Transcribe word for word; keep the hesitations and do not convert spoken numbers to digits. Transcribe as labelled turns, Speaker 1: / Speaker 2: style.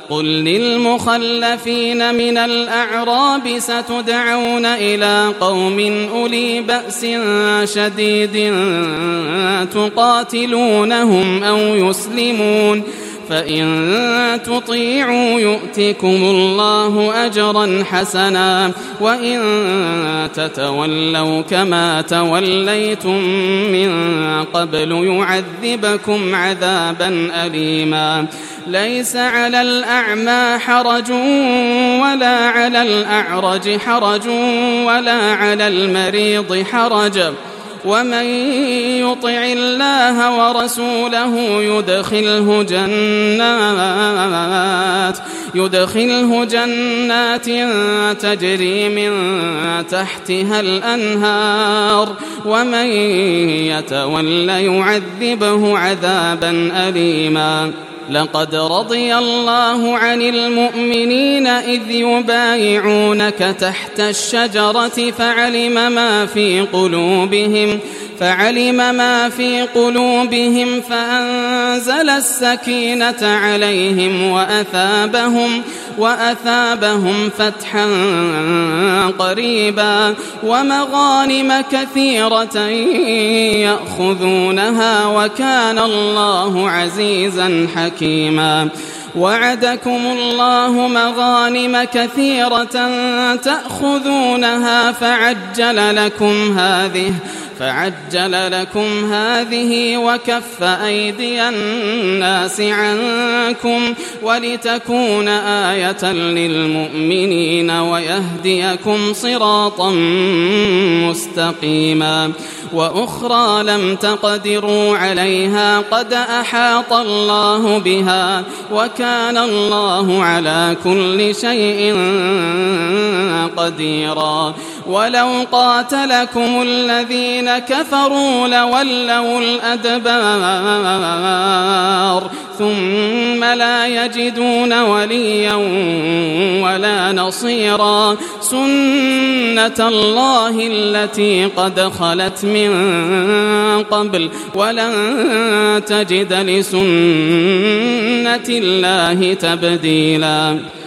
Speaker 1: قل للمخلفين من الأعراب ستدعون إلى قوم أولي بأس شديد تقاتلونهم أو يسلمون فإن تطيعوا يؤتكم الله أجرا حسنا وإن تتولوا كما توليتم من قبل يعذبكم عذابا أليما ليس على الأعمى حرج ولا على الأعرج حرج ولا على المريض حرج ومن يطع الله ورسوله يدخله جنات يدخله جنات تجري من تحتها الأنهار ومن يتول يعذبه عذابا أليما لقد رضي الله عن المؤمنين إذ يبايعونك تحت الشجرة فعلم ما في قلوبهم فعلم ما في قلوبهم فأنزل السكينة عليهم وأثابهم وأثابهم فتحا قريبا ومغانم كثيرة يأخذونها وكان الله عزيزا حكيما وعدكم الله مغانم كثيرة تأخذونها فعجل لكم هذه فعجل لكم هذه وكف أيدي الناس عنكم ولتكون آية للمؤمنين ويهديكم صراطا مستقيما وأخرى لم تقدروا عليها قد أحاط الله بها وكان الله على كل شيء قديرا ولو قاتلكم الذين كفروا لولوا الأدبار ثم لا يجدون وليا ولا نصيرا سنة الله التي قد خلت من قبل ولن تجد لسنة الله تبديلا